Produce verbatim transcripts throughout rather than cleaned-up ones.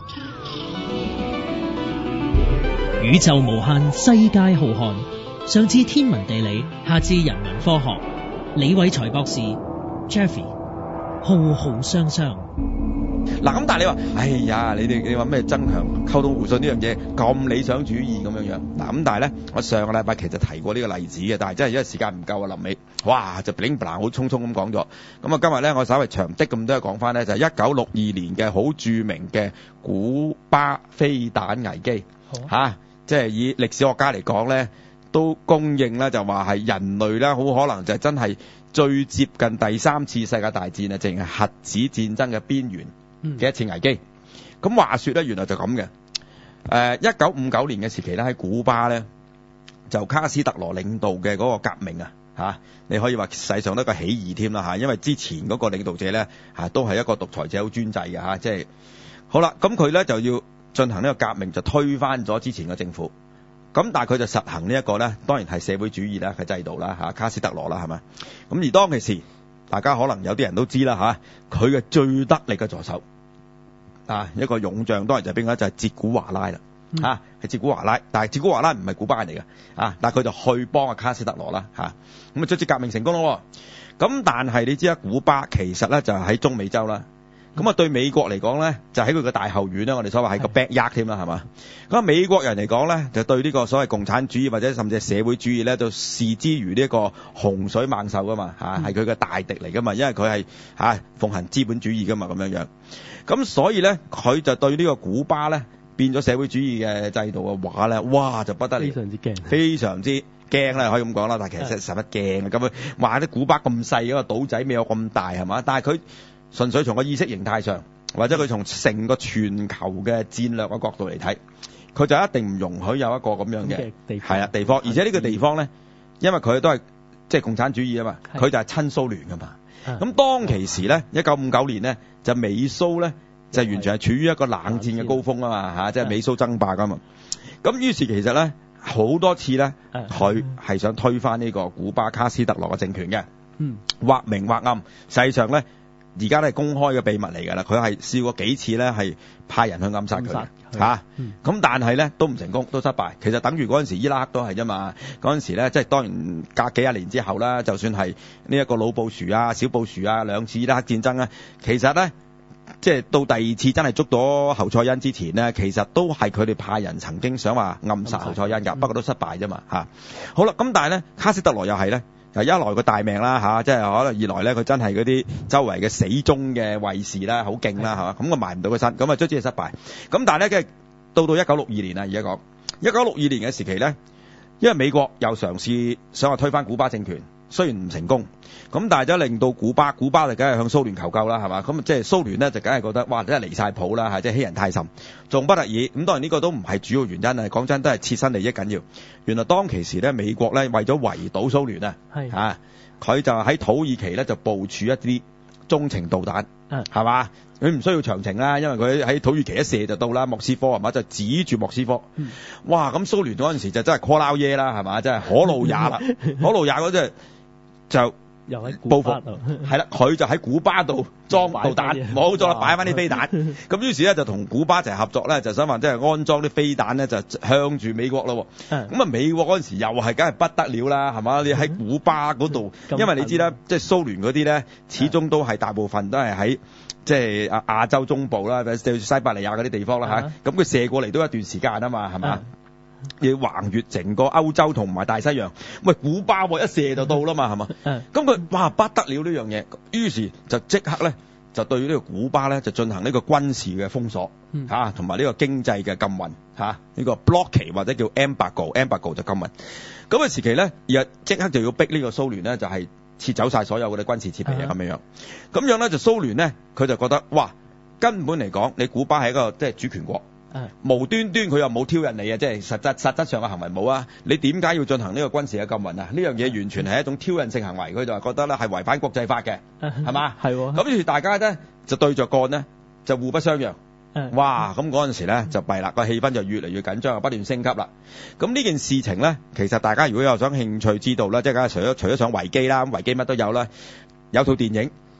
宇宙無限，世界浩瀚。上至天文地理，下至人文科學，李偉才博士 Jeffrey 浩浩相相。 嗱咁，但係你話，哎呀，你哋你話咩增強溝通互信呢樣嘢咁理想主義咁樣樣？嗱咁，但係咧，我上個禮拜其實提過呢個例子嘅，但係真係因為時間唔夠啊，臨尾哇就 bling bling 好匆匆咁講咗。咁啊，今日咧我稍微長啲咁多講翻咧，就係一九六二年嘅好著名嘅古巴飛彈危機嚇、啊啊，即係以歷史學家嚟講咧，都公認咧就話係人類咧好可能就真係最接近第三次世界大戰啊，淨係核子戰爭嘅邊緣嘅一次危機。咁話說咧，原來就咁嘅。誒，一九五九年嘅時期咧，喺古巴咧，就卡斯特羅領導嘅嗰個革命啊，嚇，你可以話世上都一個起義添啦嚇，因為之前嗰個領導者咧嚇都係一個獨裁者，好專制嘅嚇，即係好啦。咁佢咧就要進行呢個革命，就推翻咗之前嘅政府。咁但係佢就實行呢一個咧，當然係社會主義啦嘅制度啦嚇，卡斯特羅啦係咪？咁而當其時，大家可能有啲人都知啦嚇，佢嘅最得力嘅助手啊，一個勇將，當然就係邊個？就係哲古華拉啦嚇，係哲古華拉。但係哲古華拉唔係古巴人嚟嘅啊，但係佢就去幫阿卡斯特羅啦嚇，咁啊卒之革命成功咯。咁但係你知啦，古巴其實咧就係喺中美洲啦。咁啊，對美國嚟講咧，就喺佢個大後院咧，我哋所謂係個 backyard 添啦，係嘛？咁啊，美國人嚟講咧，就對呢個所謂共產主義或者甚至係社會主義咧，就視之如呢一個洪水猛獸噶嘛，嚇係佢嘅大敵嚟噶嘛，因為佢係嚇奉行資本主義噶嘛，咁樣樣。咁所以咧，佢就對呢個古巴咧變咗社會主義嘅制度嘅話咧，哇就不得了， 非常之驚， 非常之驚啦，可以咁講啦。但係其實實乜驚啊？咁樣話啲古巴咁細嗰個島仔，未有咁大係嘛？但係佢純粹從個意識形態上，或者佢從成個全球嘅戰略嘅角度嚟睇，佢就一定唔容許有一個咁樣嘅係啊地方，而且呢個地方咧，因為佢都係即係共產主義啊嘛，佢就係親蘇聯噶嘛。咁當其時咧，一九五九年咧，就美蘇咧就完全係處於一個冷戰嘅高峰啊嘛嚇，即係美蘇爭霸噶嘛。咁於是其實咧好多次咧，佢係想推翻呢個古巴卡斯特羅嘅政權嘅，嗯，或明或暗，實際上咧。而家咧係公開嘅秘密嚟㗎啦，佢係試過幾次咧係派人去暗殺佢嚇，咁、嗯、但係咧都唔成功，都失敗。其實等於嗰陣時伊拉克都係啫嘛，嗰陣時咧即係當然隔幾廿年之後啦，就算係呢一個老布殊啊、小布殊啊兩次伊拉克戰爭咧，其實咧即係到第二次真係捉到侯賽因之前咧，其實都係佢哋派人曾經想話暗殺侯賽因㗎，不過都失敗啫嘛嚇。好啦，咁但係咧卡斯特羅又係咧。一來佢大命啦嚇，即係可能二來咧佢真係嗰啲周圍嘅死忠嘅衛士啦，好勁啦係嘛，咁我埋唔到個身，咁啊卒之係失敗。咁但係咧，跟住到到一九六二年啦，而家講一九六二年嘅時期咧，因為美國又嘗試想話推翻古巴政權，雖然唔成功，咁但係就令到古巴，古巴就梗係向蘇聯求救啦，係嘛？咁即係蘇聯咧就梗係覺得哇真係離晒譜啦，係即係欺人太甚，仲不得已。咁當然呢個都唔係主要原因啊，講真都係切身利益緊要。原來當其時咧，美國咧為咗圍堵蘇聯啊，嚇佢就喺土耳其咧就部署一啲中程導彈，係嘛？佢唔需要長程啦，因為佢喺土耳其一射就到啦，莫斯科係嘛？就指住莫斯科，嗯、哇！咁蘇聯嗰陣時就真係 call 撈嘢啦，係嘛？真係可怒也啦，可怒也嗰隻就又喺報復，係啦，佢就喺古巴度裝導彈，冇咗啦，擺翻啲飛彈。咁於是咧就同古巴一齊合作咧，就想話即係安裝啲飛彈咧，就向住美國咯。咁啊，美國嗰陣時又係梗係不得了啦，係嘛？你喺古巴嗰度，因為你知啦，即係蘇聯嗰啲咧，始終都係大部分都係喺即係亞亞洲中部啦，即西伯利亞嗰啲地方啦嚇。咁佢射過嚟都一段時間啊嘛，係嘛？要橫越整個歐洲同埋大西洋，喂，古巴一射就到啦嘛，係嘛？咁佢哇不得了呢樣嘢，於是就即刻咧就對呢個古巴咧就進行呢個軍事嘅封鎖嚇，同埋呢個經濟嘅禁運嚇，呢、呢個 blockade 或者叫 embargo，embargo 就禁運。咁嘅時期咧，而家即刻就要逼呢個蘇聯咧就係、是、撤走晒所有嗰啲軍事設備啊咁樣樣。咁樣咧就蘇聯咧佢就覺得哇，根本嚟講你古巴係一個即係主權國。無端端佢又冇挑釁你啊！即係實質實質上嘅行為冇啊！你點解要進行呢個軍事嘅禁運啊？呢樣嘢完全係一種挑釁性行為，佢就話覺得咧係違反國際法嘅，係嘛？係喎。咁於是大家咧就對着幹呢，就互不相讓。哇！咁嗰陣時咧就弊啦，個氣氛就越嚟越緊張，不斷升級啦。咁呢件事情咧，其實大家如果有想興趣知道咧，即係梗係除咗除咗上維基啦，維基乜都有啦，有套電影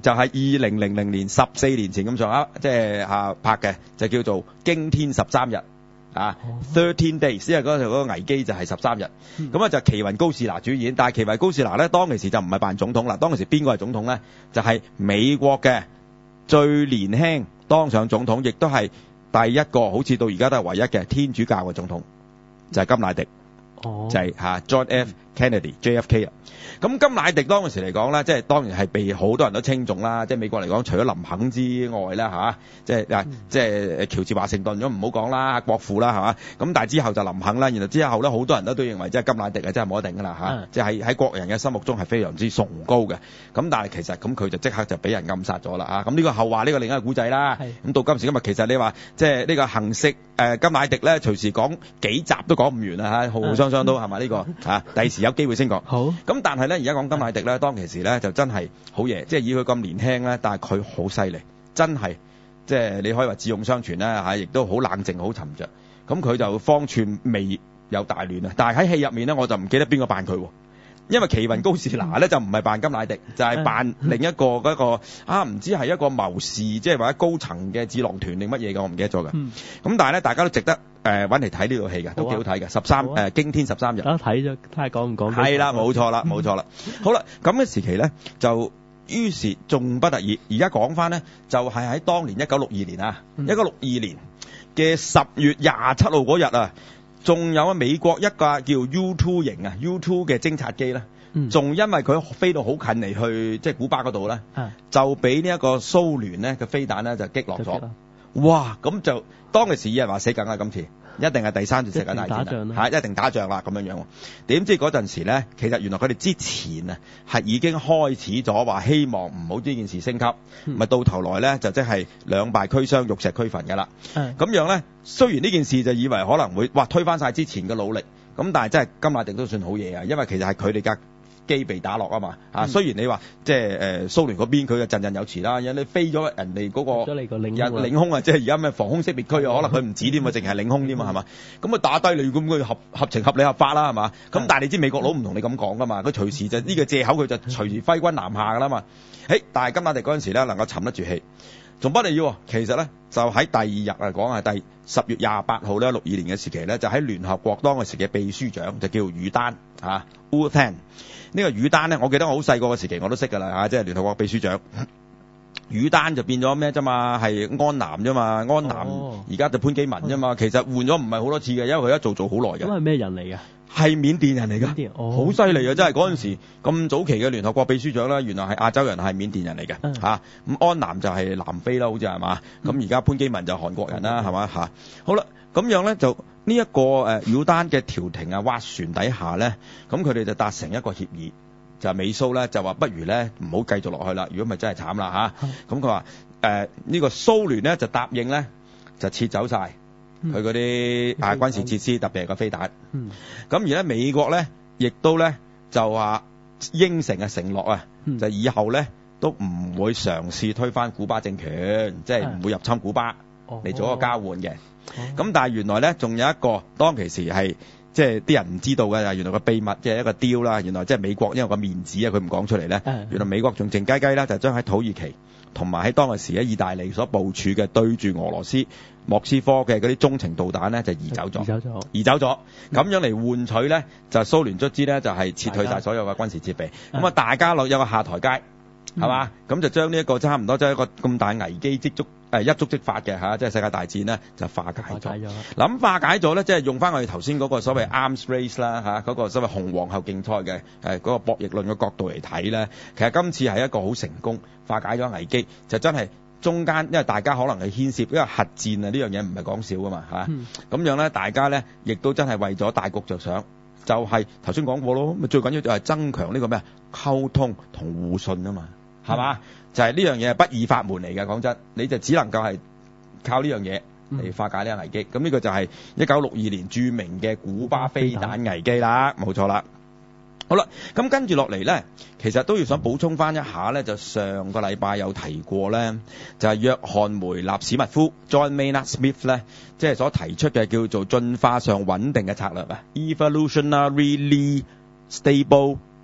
就係二零零零年十四年前咁上下，即係嚇拍嘅，就叫做《驚天十三日》啊，thirteen days，因為嗰陣嗰個危機就係十三日。咁啊就奇雲高士拿主演，但係奇雲高士拿咧當其時就唔係扮總統啦，當其時邊個係總統咧？就係美國嘅最年輕當上總統，亦都係第一個好似到而家都係唯一嘅天主教嘅總統，就係甘迺迪。 哦， 就係嚇 John F. Kennedy J F K 啊。咁甘迺迪當時嚟講咧，即係當然係被好多人都稱重啦。即係美國嚟講，除咗林肯之外啦嚇，即係啊，即係喬治華盛頓咁唔好講啦，國父啦係嘛。咁但係之後就林肯啦，然後之後咧好多人都都認為即係甘迺迪啊，真係冇得頂噶啦嚇。即係喺國人嘅心目中係非常之崇高嘅。咁但係其實咁佢就即刻就俾人暗殺咗啦啊。咁呢個後話呢個另一個古仔啦。咁到今時今日，其實你話即係呢個行刺誒甘迺迪咧，隨時講幾集都講唔完啊嚇，浩浩湯湯都係嘛呢個嚇。第時有機會先講。 好。 咁但係咧，而家講甘迺迪咧，當其時咧就真係好嘢，即係以佢咁年輕咧，但係佢好犀利，真係即係你可以話智勇雙全啦嚇，亦都好冷靜、好沉着。咁佢就方寸未有大亂啊！但係喺戲入面咧，我就唔記得邊個扮佢喎。因為奇雲高士拿咧就唔係扮甘迺迪，就係、是、扮另一個嗰、那個啊，唔知係一個謀士，即係或者高層嘅智囊團定乜嘢嘅，我唔記得咗嘅。咁、嗯、但係咧，大家都值得誒揾嚟睇呢套戲嘅，都幾好睇嘅。十三誒驚天十三日， 啊睇咗睇下講唔講？ 係啦，冇錯啦，冇錯啦。好啦，咁嘅時期咧就於是仲不得已，而家講翻咧就係、是、喺當年一九六二年啊，一九六二年嘅十月廿七號嗰日啊。仲有啊，美國一架叫 U 二 型啊 U 二嘅偵察機咧，仲、嗯、因為佢飛到好近嚟去即係古巴嗰度咧，就俾呢一個蘇聯咧嘅飛彈咧就擊落咗。哇！咁就當其時有人話死梗啊，今次一定係第三次世界大戰啦，嚇一定打仗啦咁樣樣。點知嗰陣時咧，其實原來佢哋之前啊係已經開始咗話希望唔好呢件事升級，咪、嗯、到頭來咧就即係兩敗俱傷、玉石俱焚㗎啦。咁、嗯、樣咧，雖然呢件事就以為可能會哇推翻晒之前嘅努力，咁但係真係甘迺迪都算好嘢啊，因為其實係佢哋架機被打落啊嘛，啊、嗯、雖然你話即係誒蘇聯嗰邊佢嘅振振有詞啦，因為你飛咗人哋嗰、嗰個領空啊，即係而家咩防空識別區啊，可能佢唔止添啊，淨係領空添嘛係嘛，咁啊打低你咁佢合合情合理合法啦係嘛，咁但係你知美國佬唔同你咁講噶嘛，佢隨時就呢、呢個借口佢就隨時揮軍南下噶啦嘛，誒但係甘迺迪嗰陣時咧能夠沉得住氣，仲不得要，其實咧就喺第二日啊講係第十月廿八號咧六二年嘅時期咧，就喺聯合國當時嘅秘書長就叫于丹啊 U Thant。呢個于丹咧，我記得我好細個嘅時期我都識㗎啦嚇，即係聯合國秘書長。于丹就變咗咩啫嘛？係安南啫嘛，安南而家就潘基文啫嘛。其實換咗唔係好多次嘅，因為佢一做做好耐嘅。 咁係咩人嚟㗎？ 係緬甸人嚟㗎，好犀利啊！真係嗰陣時咁早期嘅聯合國秘書長啦，原來係亞洲人，係緬甸人嚟嘅嚇。咁安南就係南非啦，好似係嘛？咁而家潘基文就韓國人啦，係嘛嚇？好啦，咁樣咧就。呢、這、一個誒擾丹嘅調停啊，斡旋底下咧，咁佢哋就達成一個協議，就係美蘇咧就話不如咧唔好繼續落去啦，如果咪真係慘啦嚇。咁佢話誒呢個蘇聯咧就答應咧就撤走晒佢嗰啲啊軍事設施，特別係個飛彈。咁、嗯、而咧美國咧亦都咧就話應承啊承諾啊，就以後咧都唔會嘗試推翻古巴政權，即係唔會入侵古巴嚟做一個交換嘅。咁、哦、但係原來咧仲有一個當其時係即係啲人唔知道嘅，原來個秘密嘅一個 deal 啦。原來即係美國因為個面子啊，佢唔講出嚟咧。原來美國仲靜雞雞啦，就將喺土耳其同埋喺當其時喺意大利所部署嘅對住俄羅斯莫斯科嘅嗰啲中程導彈咧就移走咗，移走咗，移走咗。咁樣嚟換取咧就蘇聯卒之咧就係撤退晒所有嘅軍事設備。咁啊大家落有個下台階。係嘛？咁就將呢一個差唔多，即係一個咁大危機即觸誒一觸即發嘅嚇，即係世界大戰咧就化解咗。諗化解咗咧，即係用翻我哋頭先嗰個所謂 arms race 啦嚇，嗰個所謂紅皇后競賽嘅誒嗰個博弈論嘅角度嚟睇咧，其實今次係一個好成功化解咗危機，就真係中間因為大家可能係牽涉，因為核戰啊呢樣嘢唔係講笑噶嘛嚇，咁樣咧大家咧亦都真係為咗大局着想。就係頭先講過咯，咪最緊要就係增強呢個咩溝通同互信啊嘛，係嘛、嗯？就係呢樣嘢係不二法門嚟嘅，講真，你就只能夠係靠呢樣嘢嚟化解呢個危機。咁、嗯、呢個就係一九六二年著名嘅古巴飛彈危機啦，冇錯啦。好啦，咁跟住落嚟咧，其實都要想補充翻一下咧，就上個禮拜有提過咧，就係、是、約翰梅納史密夫 John Maynard Smith 咧，即係所提出嘅叫做進化上穩定嘅策略啊 ，evolutionarily stable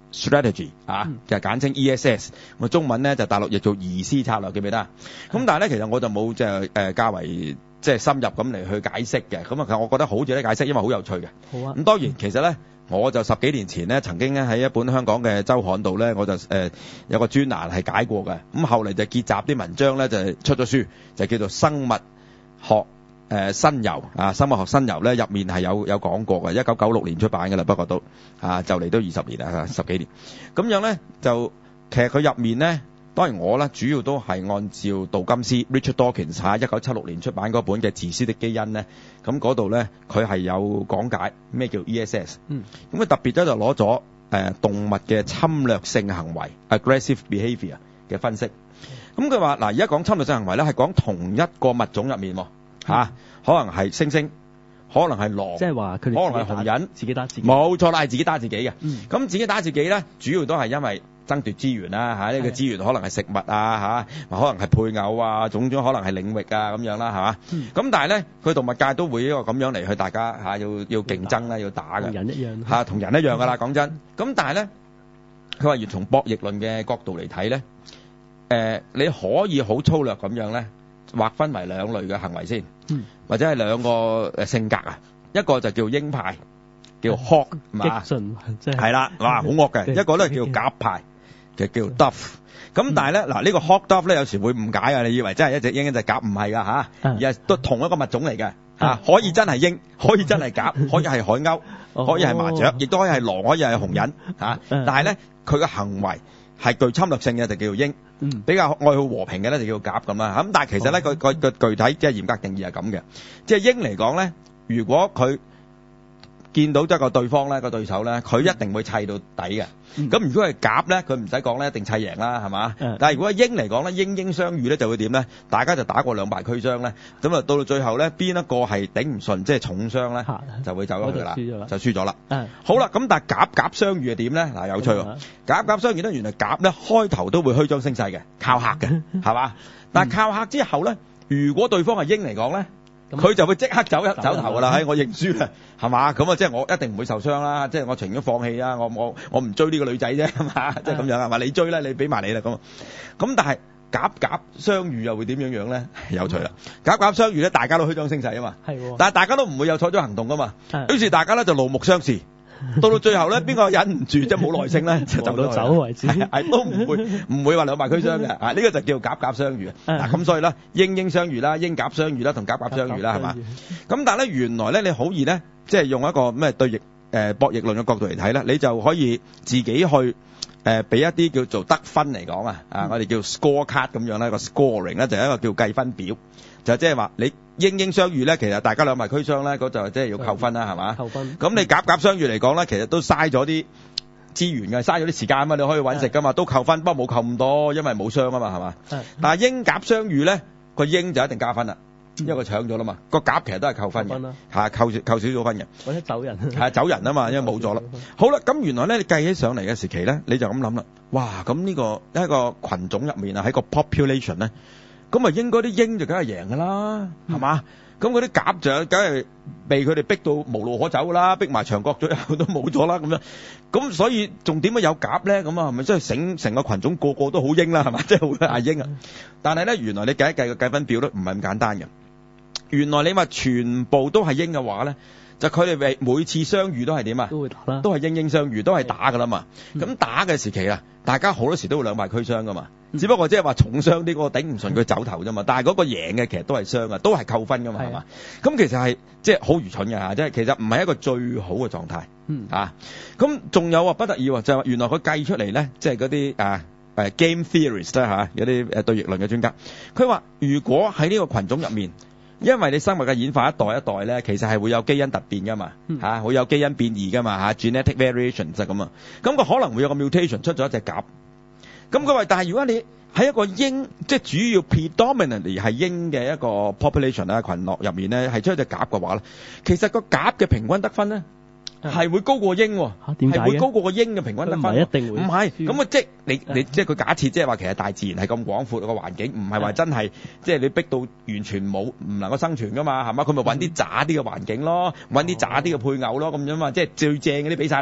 strategy 啊， 嗯就係簡稱 E S S。我中文咧就大陸譯做移師策略，記唔記得啊？咁但係咧，其實我就冇即係誒較為即係深入咁嚟去解釋嘅。咁啊，其實我覺得好值得解釋，因為好有趣嘅。 好啊。 咁當然其實咧，我就十幾年前咧曾經咧喺一本香港嘅週刊度咧，我就誒、呃、有個專欄係解過嘅。咁後嚟就結集啲文章咧，就係出咗書，就叫做生物學。誒、呃、新遊啊，生物學新遊咧入面係有有講過嘅，一九九六年出版嘅啦，不過都啊就嚟都二十年啦，十幾年咁樣咧，就其實佢入面咧，當然我咧主要都係按照道金斯 Richard Dawkins 喺一九七六年出版嗰本嘅《自私的基因》咧，咁嗰度咧佢係有講解咩叫 E S S， 嗯， 咁佢特別咧就攞咗誒動物嘅侵略性行為 aggressive behaviour 嘅分析，咁佢話嗱，而家講侵略性行為咧係講同一個物種入面喎。嚇、啊，可能係猩猩，可能係狼， 即係話佢哋可能係熊人， 自己打自己， 冇錯啦，係自己打自己嘅。咁、 嗯、 自己打自己咧，主要都係因為爭奪資源啦，嚇、啊、呢、這個資源可能係食物啊，嚇、啊，可能係配偶啊，種種可能係領域啊咁樣啦，係嘛？咁、嗯、但係咧，佢動物界都會一個咁樣嚟去大家嚇、啊、要要競爭啦，要打嘅， 同人一樣嚇，同人一樣噶啦，講真。咁但係咧，佢話要從博弈論嘅角度嚟睇咧，誒、呃，你可以好粗略咁樣咧。劃分為兩類嘅行為先，嗯、或者係兩個誒性格啊，一個就叫鷹派，叫 hawk 嘛， 激進即係係啦，哇好惡嘅，一個咧叫鴿派，就叫 dove。咁但係咧嗱呢個 hawk dove 咧有時會誤解啊，你以為真係一隻鷹一隻鴿，唔係㗎嚇，而係都同一個物種嚟嘅嚇，可以真係鷹，可以真係鴿，可以係海鷗，可以係麻雀，亦都可以係狼，可以係紅人嚇，但係咧佢嘅行為係具侵略性嘅就叫做鷹。嗯，比較愛好和平嘅咧就叫鴿咁啦，咁但係其實咧個個個具體即係嚴格定義係咁嘅，即係鷹嚟講咧，如果佢見到即係個對方咧個對手咧，佢一定會砌到底嘅。咁、嗯、如果係鴿咧，佢唔使講咧，一定砌贏啦，係嘛？嗯、但係如果係鷹嚟講咧，鷹鷹相遇咧就會點咧？大家就打過兩敗俱傷咧，咁啊到到最後咧，邊一個係頂唔順，即係重傷咧，就會走咗去啦，就輸咗啦。嗯、好啦，咁但係鴿鴿相遇係點咧？嗱，有趣喎，鴿鴿相遇咧，原來鴿咧開頭都會虛張聲勢嘅，靠嚇嘅，係嘛？但係靠嚇之後咧，如果對方係鷹嚟講咧，佢就會即刻走一走頭噶啦，喺我認輸啦，係嘛？咁啊，即係我一定唔會受傷啦，即係我情願放棄啊，我我我唔追呢個女仔啫，係嘛？即係咁樣係嘛？你追啦，你俾埋你啦咁。咁但係鴿鴿相遇又會點樣樣咧？有趣啦！鴿鴿相遇咧，大家都虛張聲勢啊嘛，係，但係大家都唔會有採取行動噶嘛，於是大家咧就怒目相視。到到最後咧，邊個忍唔住即係冇耐性咧，就走到走為止，係都唔會唔會話兩敗俱傷嘅，啊呢個就叫鴿鴿相遇啊！嗱咁所以咧，鷹鷹相遇啦，鷹鴿相遇啦，同鴿鴿相遇啦，係嘛？咁但係咧，原來咧你好易咧，即係用一個咩對弈誒博弈論嘅角度嚟睇咧，你就可以自己去誒俾一啲叫做得分嚟講啊，啊我哋叫 score card 咁樣咧，個 scoring 咧就係一個叫計分表。就即係話你鷹鷹相遇咧，其實大家兩敗俱傷咧，嗰就即係要扣分啦，係嘛？扣分。咁你鴿鴿相遇嚟講咧，其實都嘥咗啲資源嘅，嘥咗啲時間啊嘛，你可以揾食噶嘛，都扣分，不過冇扣咁多，因為冇傷啊嘛，係嘛？但係鷹鴿相遇咧，個鷹就一定加分啦，因為佢搶咗啦嘛。個鴿其實都係扣分嘅，係扣扣少少分嘅。或者走人。係走人啊嘛，因為冇咗啦。好啦，咁原來咧你計起上嚟嘅時期咧，你就咁諗啦。哇，咁呢個一個群種入面啊，喺個 population 咧。咁啊，應該啲鷹就梗係贏噶啦，係嘛？咁嗰啲鴿就梗係被佢哋逼到無路可走噶啦，逼埋牆角最後都冇咗啦咁樣。咁所以仲點解有鴿咧？咁啊，係咪真係成成個群種個個都好鷹啦？係嘛？即係好多阿鷹啊！但係咧，原來你計一計個計分表都唔係咁簡單嘅。原來你話全部都係鷹嘅話咧，就佢哋每每次相遇都係點啊？都會打啦，都係鷹鷹相遇，都係打噶啦嘛。咁、嗯、打嘅時期啊，大家好多時都會兩敗俱傷噶嘛。只不過即係話重傷啲嗰個頂唔順佢走頭啫嘛，但係嗰個贏嘅其實都係傷啊，都係扣分噶嘛，係嘛？咁其實係即係好愚蠢嘅嚇，即係其實唔係一個最好嘅狀態。嗯啊，咁仲有啊不得已喎，就係話原來佢計出嚟咧，即係嗰啲啊誒 game theorist 啦嚇，有啲誒對弈論嘅專家，佢話如果喺呢個群種入面，因為你生物嘅演化一代一代咧，其實係會有基因突變噶嘛嚇，會有基因變異噶嘛嚇 ，genetic variation 就咁啊，咁佢可能會有個 mutation 出咗一隻鴿。咁佢話，但係如果你喺一個鷹，即係主要 predominantly 係鷹嘅一個 population 啊群落入面咧，係出一隻鴿嘅話咧，其實個鴿嘅平均得分咧係會高過鷹喎。嚇，點解嘅？係會高過個鷹嘅平均得分。唔係一定會。唔係，咁啊即係你你即係佢假設即係話其實大自然係咁廣闊個環境，唔係話真係即係你逼到完全冇唔能夠生存噶嘛，係嘛？佢咪揾啲渣啲嘅環境咯，揾啲渣啲嘅配偶咯咁樣嘛，即係最正嗰啲俾曬你啦。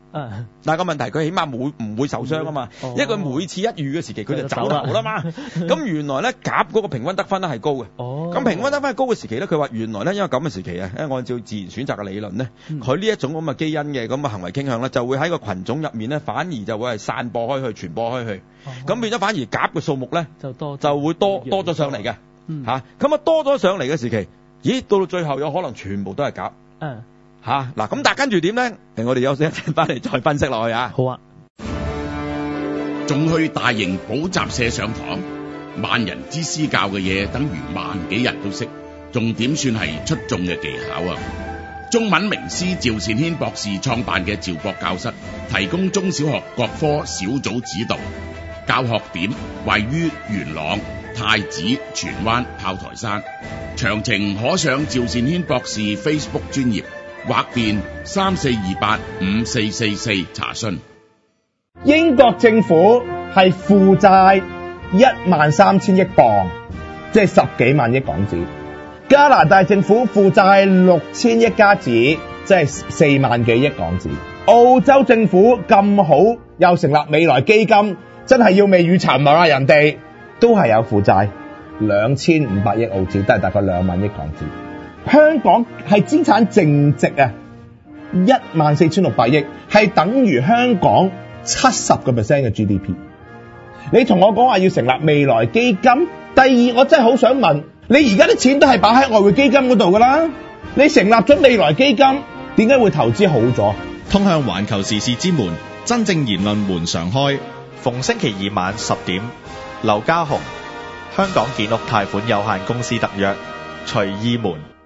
啊， 但係個問題佢起碼冇唔會受傷啊嘛， 哦因為佢每次一遇嘅時期佢就走就走啦頭啦嘛。咁原來咧鴿嗰個平均得分咧係高嘅。 哦， 咁平均得分高嘅時期咧，佢話原來咧因為咁嘅時期啊，因為按照自然選擇嘅理論咧，佢呢一種咁嘅基因嘅咁嘅行為傾向咧，就會喺個群種入面咧，反而就會係散播開去、傳播開去。咁變咗反而鴿嘅數目咧就多就會多多咗上嚟嘅嗯嚇。咁啊多咗上嚟嘅時期，咦到到最後有可能全部都係鴿嗯， 嚇嗱。咁但係跟住點咧？誒，我哋休息一陣翻嚟再分析落去啊。 好啊。 仲去大型補習社上堂，萬人之師教嘅嘢，等於萬幾人都識，仲點算係出眾嘅技巧啊？中文名師趙善軒博士創辦嘅趙博教室，提供中小學各科小組指導，教學點位於元朗、太子、荃灣、炮台山。詳情可上趙善軒博士 Facebook 專頁或電三四二八五四四四查詢。 英國政府係負債一萬三千億鎊，即係十幾萬億港紙。加拿大政府負債六千億加紙，即係四萬幾億港紙。澳洲政府咁好，又成立未來基金，真係要未雨綢繆啊！人哋都係有負債兩千五百億澳紙，都係大概兩萬億港紙。香港係資產淨值啊，一萬四千六百億，係等於香港七十個 percent 嘅 G D P。你同我講話要成立未來基金，第二我真係好想問，你而家啲錢都係擺喺外匯基金嗰度噶啦，你成立咗未來基金，點解會投資好咗？ 通向環球時事之門，真正言論門常開。 逢星期二晚十點，劉家雄，香港建屋貸款有限公司特約，隨意門。